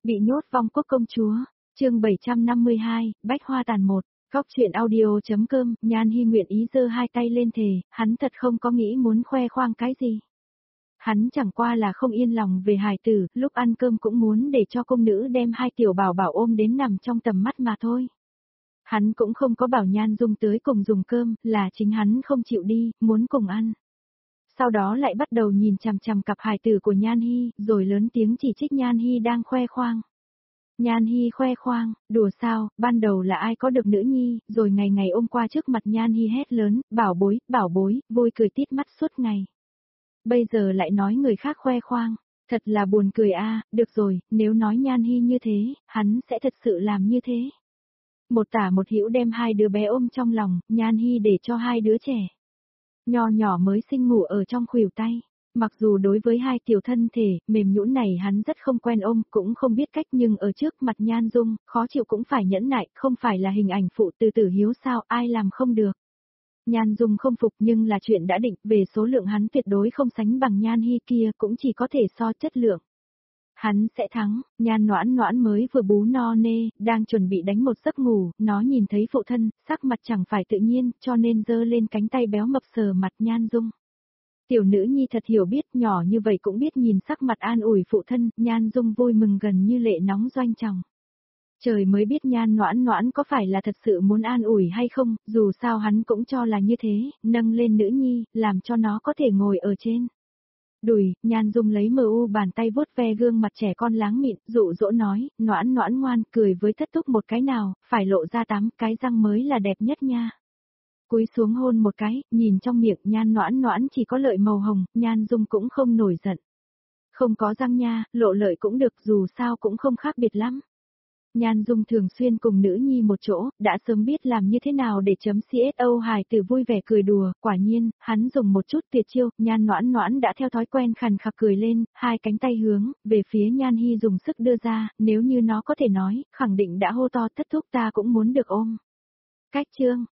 Bị nhốt vong quốc công chúa, chương 752, Bách Hoa Tàn 1, Góc truyện audio.com, Nhan Hi nguyện ý giơ hai tay lên thề, hắn thật không có nghĩ muốn khoe khoang cái gì. Hắn chẳng qua là không yên lòng về hài tử, lúc ăn cơm cũng muốn để cho công nữ đem hai tiểu bảo bảo ôm đến nằm trong tầm mắt mà thôi. Hắn cũng không có bảo Nhan Dung tới cùng dùng cơm, là chính hắn không chịu đi, muốn cùng ăn. Sau đó lại bắt đầu nhìn chằm chằm cặp hài tử của Nhan Hi, rồi lớn tiếng chỉ trích Nhan Hi đang khoe khoang. Nhan Hi khoe khoang, đùa sao, ban đầu là ai có được nữ nhi, rồi ngày ngày ôm qua trước mặt Nhan Hi hét lớn, bảo bối, vui cười tít mắt suốt ngày. Bây giờ lại nói người khác khoe khoang, thật là buồn cười a. Được rồi, nếu nói Nhan Hi như thế, hắn sẽ thật sự làm như thế. Một tả một hữu đem hai đứa bé ôm trong lòng, Nhan Hi để cho hai đứa trẻ nho nhỏ mới sinh ngủ ở trong khuỷu tay. Mặc dù đối với hai tiểu thân thể, mềm nhũn này hắn rất không quen ôm, cũng không biết cách, nhưng ở trước mặt Nhan Dung, khó chịu cũng phải nhẫn nại, không phải là hình ảnh phụ từ tử hiếu sao, ai làm không được. Nhan Dung không phục nhưng là chuyện đã định, về số lượng hắn tuyệt đối không sánh bằng Nhan Hi kia, cũng chỉ có thể so chất lượng. Hắn sẽ thắng. Nhan Noãn Noãn mới vừa bú no nê, đang chuẩn bị đánh một giấc ngủ, nó nhìn thấy phụ thân, sắc mặt chẳng phải tự nhiên, cho nên giơ lên cánh tay béo mập sờ mặt Nhan Dung. Tiểu nữ nhi thật hiểu biết, nhỏ như vậy cũng biết nhìn sắc mặt an ủi phụ thân, Nhan Dung vui mừng gần như lệ nóng doanh tròng. Trời mới biết Nhan Noãn Noãn có phải là thật sự muốn an ủi hay không, dù sao hắn cũng cho là như thế, nâng lên nữ nhi, làm cho nó có thể ngồi ở trên đùi. Nhan Dung lấy bàn tay vuốt ve gương mặt trẻ con láng mịn, dụ dỗ nói, Noãn Noãn ngoan, cười với thất thúc một cái nào, phải lộ ra 8 cái răng mới là đẹp nhất nha. Cúi xuống hôn một cái, nhìn trong miệng Nhan Noãn Noãn chỉ có lợi màu hồng, Nhan Dung cũng không nổi giận. Không có răng nha, lộ lợi cũng được, dù sao cũng không khác biệt lắm. Nhan Dung thường xuyên cùng nữ nhi một chỗ, đã sớm biết làm như thế nào để chấm CSO hài tử vui vẻ cười đùa, quả nhiên, hắn dùng một chút tuyệt chiêu, Nhan Noãn Noãn đã theo thói quen khàn khặc cười lên, hai cánh tay hướng về phía Nhan Hi dùng sức đưa ra, nếu như nó có thể nói, khẳng định đã hô to thất thúc ta cũng muốn được ôm. Cách chương